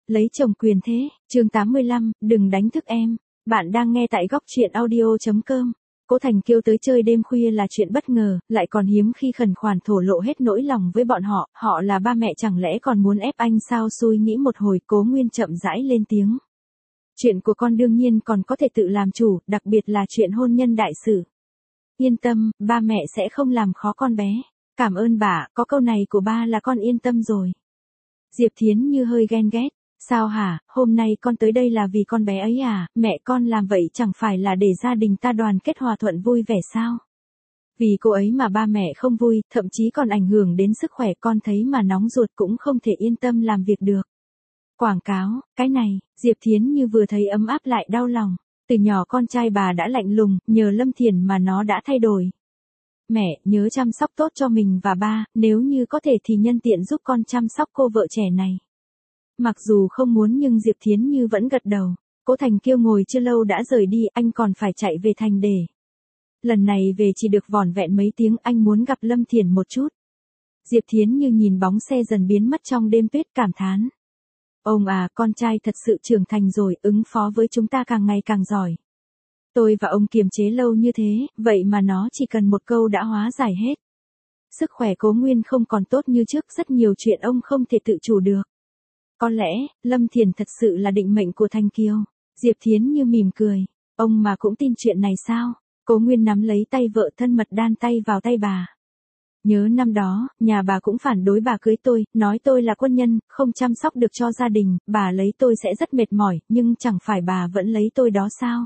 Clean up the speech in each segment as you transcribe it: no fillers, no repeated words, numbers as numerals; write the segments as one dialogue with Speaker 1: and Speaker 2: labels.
Speaker 1: lấy chồng quyền thế, chương 85, đừng đánh thức em. Bạn đang nghe tại góc truyện audio.com. Cố Thành Kiêu tới chơi đêm khuya là chuyện bất ngờ, lại còn hiếm khi khẩn khoản thổ lộ hết nỗi lòng với bọn họ là ba mẹ chẳng lẽ còn muốn ép anh sao? Suy nghĩ một hồi, Cố Nguyên chậm rãi lên tiếng. Chuyện của con đương nhiên còn có thể tự làm chủ, đặc biệt là chuyện hôn nhân đại sự. Yên tâm, ba mẹ sẽ không làm khó con bé. Cảm ơn bà, có câu này của ba là con yên tâm rồi. Diệp Thiến Như hơi ghen ghét. Sao hả, hôm nay con tới đây là vì con bé ấy à, mẹ con làm vậy chẳng phải là để gia đình ta đoàn kết hòa thuận vui vẻ sao? Vì cô ấy mà ba mẹ không vui, thậm chí còn ảnh hưởng đến sức khỏe, con thấy mà nóng ruột cũng không thể yên tâm làm việc được. Quảng cáo, cái này, Diệp Thiến Như vừa thấy ấm áp lại đau lòng. Từ nhỏ con trai bà đã lạnh lùng, nhờ Lâm Thiền mà nó đã thay đổi. Mẹ, nhớ chăm sóc tốt cho mình và ba, nếu như có thể thì nhân tiện giúp con chăm sóc cô vợ trẻ này. Mặc dù không muốn nhưng Diệp Thiến Như vẫn gật đầu. Cố Thành Kiêu ngồi chưa lâu đã rời đi, anh còn phải chạy về thành để. Lần này về chỉ được vỏn vẹn mấy tiếng, anh muốn gặp Lâm Thiền một chút. Diệp Thiến Như nhìn bóng xe dần biến mất trong đêm tuyết cảm thán. Ông à, con trai thật sự trưởng thành rồi, ứng phó với chúng ta càng ngày càng giỏi. Tôi và ông kiềm chế lâu như thế, vậy mà nó chỉ cần một câu đã hóa giải hết. Sức khỏe Cố Nguyên không còn tốt như trước, rất nhiều chuyện ông không thể tự chủ được. Có lẽ, Lâm Thiền thật sự là định mệnh của Thành Kiêu. Diệp Thiến Như mỉm cười. Ông mà cũng tin chuyện này sao? Cố Nguyên nắm lấy tay vợ thân mật đan tay vào tay bà. Nhớ năm đó, nhà bà cũng phản đối bà cưới tôi, nói tôi là quân nhân, không chăm sóc được cho gia đình, bà lấy tôi sẽ rất mệt mỏi, nhưng chẳng phải bà vẫn lấy tôi đó sao?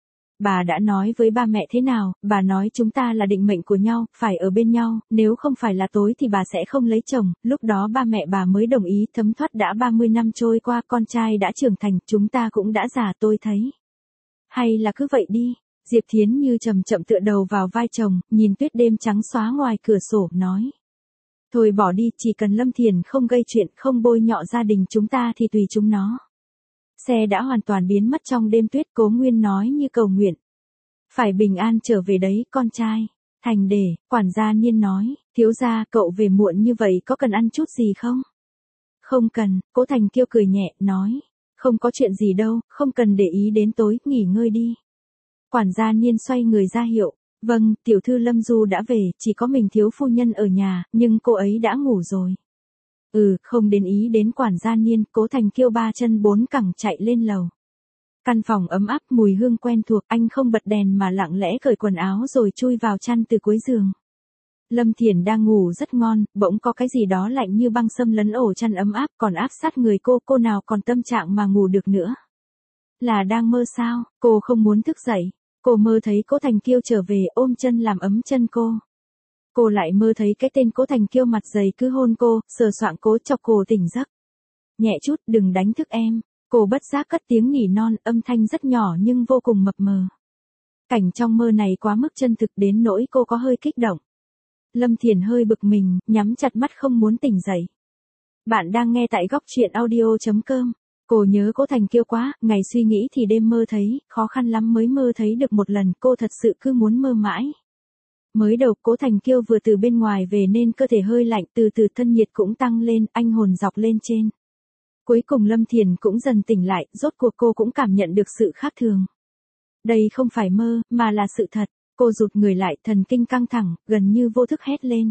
Speaker 1: Bà đã nói với ba mẹ thế nào? Bà nói chúng ta là định mệnh của nhau, phải ở bên nhau, nếu không phải là tối thì bà sẽ không lấy chồng, lúc đó ba mẹ bà mới đồng ý. Thấm thoát đã 30 năm trôi qua, con trai đã trưởng thành, chúng ta cũng đã già, tôi thấy. Hay là cứ vậy đi. Diệp Thiến Như chậm chậm tựa đầu vào vai chồng, nhìn tuyết đêm trắng xóa ngoài cửa sổ, nói. Thôi bỏ đi, chỉ cần Lâm Thiền không gây chuyện, không bôi nhọ gia đình chúng ta thì tùy chúng nó. Xe đã hoàn toàn biến mất trong đêm tuyết, Cố Nguyên nói như cầu nguyện. Phải bình an trở về đấy, con trai. Thành để, quản gia Niên nói, thiếu gia, cậu về muộn như vậy có cần ăn chút gì không? Không cần, Cố Thành Kiêu cười nhẹ, nói. Không có chuyện gì đâu, không cần để ý đến tối, nghỉ ngơi đi. Quản gia Niên xoay người ra hiệu. Vâng, tiểu thư Lâm Du đã về, chỉ có mình thiếu phu nhân ở nhà, nhưng cô ấy đã ngủ rồi. Không đến ý đến quản gia Niên, Cố Thành Kiêu ba chân bốn cẳng chạy lên lầu. Căn phòng ấm áp, mùi hương quen thuộc, anh không bật đèn mà lặng lẽ cởi quần áo rồi chui vào chăn từ cuối giường. Lâm Thiền đang ngủ rất ngon, bỗng có cái gì đó lạnh như băng xâm lấn ổ chăn ấm áp, còn áp sát người cô nào còn tâm trạng mà ngủ được nữa. Là đang mơ sao? Cô không muốn thức dậy. Cô mơ thấy Cố Thành Kiêu trở về ôm chân làm ấm chân cô. Cô lại mơ thấy cái tên Cố Thành Kiêu mặt dày cứ hôn cô, sờ soạng cố chọc cô tỉnh giấc. Nhẹ chút, đừng đánh thức em. Cô bất giác cất tiếng nỉ non, âm thanh rất nhỏ nhưng vô cùng mập mờ. Cảnh trong mơ này quá mức chân thực đến nỗi cô có hơi kích động. Lâm Thiền hơi bực mình, nhắm chặt mắt không muốn tỉnh dậy. Bạn đang nghe tại góc truyện audio.com. Cô nhớ Cố Thành Kiêu quá, ngày suy nghĩ thì đêm mơ thấy, khó khăn lắm mới mơ thấy được một lần, cô thật sự cứ muốn mơ mãi. Mới đầu Cố Thành Kiêu vừa từ bên ngoài về nên cơ thể hơi lạnh, từ từ thân nhiệt cũng tăng lên, anh hồn dọc lên trên. Cuối cùng Lâm Thiền cũng dần tỉnh lại, rốt cuộc cô cũng cảm nhận được sự khác thường. Đây không phải mơ, mà là sự thật. Cô rụt người lại, thần kinh căng thẳng, gần như vô thức hét lên.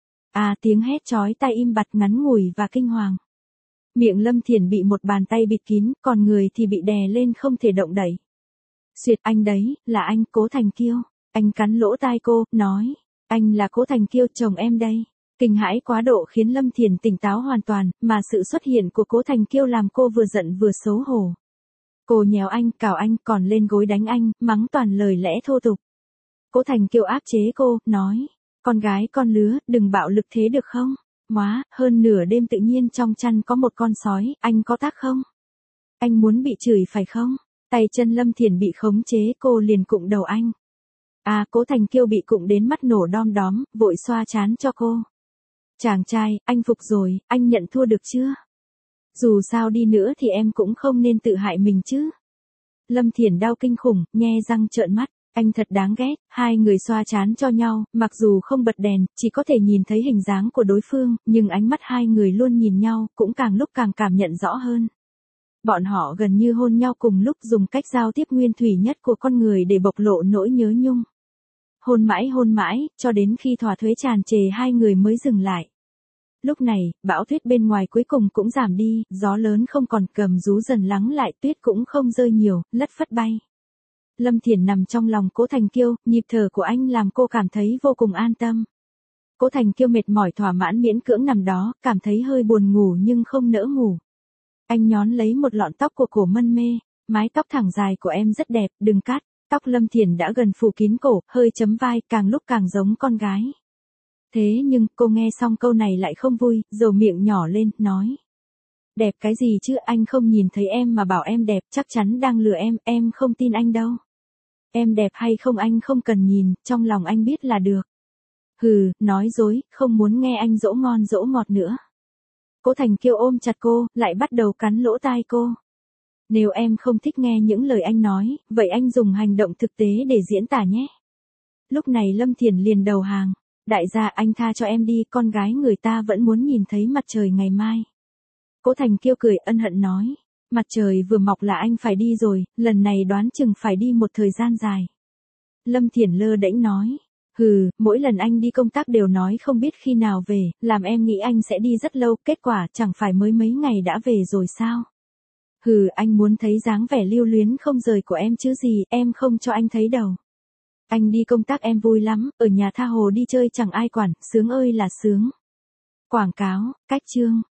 Speaker 1: Tiếng hét chói tai im bặt, ngắn ngủi và kinh hoàng. Miệng Lâm Thiền bị một bàn tay bịt kín, còn người thì bị đè lên không thể động đậy. Xuyệt, anh đấy, là anh, Cố Thành Kiêu. Anh cắn lỗ tai cô, nói. Anh là Cố Thành Kiêu, chồng em đây. Kinh hãi quá độ khiến Lâm Thiền tỉnh táo hoàn toàn, mà sự xuất hiện của Cố Thành Kiêu làm cô vừa giận vừa xấu hổ. Cô nhéo anh, cào anh, còn lên gối đánh anh, mắng toàn lời lẽ thô tục. Cố Thành Kiêu áp chế cô, nói. Con gái con lứa, đừng bạo lực thế được không? Hơn nửa đêm tự nhiên trong chăn có một con sói, anh có tác không? Anh muốn bị chửi phải không? Tay chân Lâm Thiền bị khống chế, cô liền cụng đầu anh. Cố Thành Kiêu bị cụng đến mắt nổ đom đóm, vội xoa trán cho cô. Chàng trai, anh phục rồi, anh nhận thua được chưa? Dù sao đi nữa thì em cũng không nên tự hại mình chứ. Lâm Thiền đau kinh khủng, nhe răng trợn mắt. Anh thật đáng ghét. Hai người xoa trán cho nhau, mặc dù không bật đèn, chỉ có thể nhìn thấy hình dáng của đối phương, nhưng ánh mắt hai người luôn nhìn nhau, cũng càng lúc càng cảm nhận rõ hơn. Bọn họ gần như hôn nhau cùng lúc, dùng cách giao tiếp nguyên thủy nhất của con người để bộc lộ nỗi nhớ nhung. Hôn mãi, cho đến khi thỏa thuế tràn trề hai người mới dừng lại. Lúc này, bão tuyết bên ngoài cuối cùng cũng giảm đi, gió lớn không còn cầm rú dần lắng lại, tuyết cũng không rơi nhiều, lất phất bay. Lâm Thiển nằm trong lòng Cố Thành Kiêu, nhịp thở của anh làm cô cảm thấy vô cùng an tâm. Cố Thành Kiêu mệt mỏi thỏa mãn miễn cưỡng nằm đó, cảm thấy hơi buồn ngủ nhưng không nỡ ngủ. Anh nhón lấy một lọn tóc của cổ Mân Mê, mái tóc thẳng dài của em rất đẹp, đừng cắt. Tóc Lâm Thiển đã gần phủ kín cổ, hơi chấm vai, càng lúc càng giống con gái. Thế nhưng, cô nghe xong câu này lại không vui, dầu miệng nhỏ lên, nói. Đẹp cái gì chứ, anh không nhìn thấy em mà bảo em đẹp, chắc chắn đang lừa em không tin anh đâu. Em đẹp hay không anh không cần nhìn, trong lòng anh biết là được. Hừ, nói dối, không muốn nghe anh dỗ ngon dỗ ngọt nữa. Cố Thành Kiêu ôm chặt cô, lại bắt đầu cắn lỗ tai cô. Nếu em không thích nghe những lời anh nói, vậy anh dùng hành động thực tế để diễn tả nhé. Lúc này Lâm Thiển liền đầu hàng. Đại gia anh tha cho em đi, con gái người ta vẫn muốn nhìn thấy mặt trời ngày mai. Cố Thành Kiêu cười ân hận nói. Mặt trời vừa mọc là anh phải đi rồi, lần này đoán chừng phải đi một thời gian dài. Lâm Thiển lơ đễnh nói. Hừ, mỗi lần anh đi công tác đều nói không biết khi nào về, làm em nghĩ anh sẽ đi rất lâu, kết quả chẳng phải mới mấy ngày đã về rồi sao? Hừ, anh muốn thấy dáng vẻ lưu luyến không rời của em chứ gì, em không cho anh thấy đâu. Anh đi công tác em vui lắm, ở nhà tha hồ đi chơi chẳng ai quản, sướng ơi là sướng. Quảng cáo, cách chương.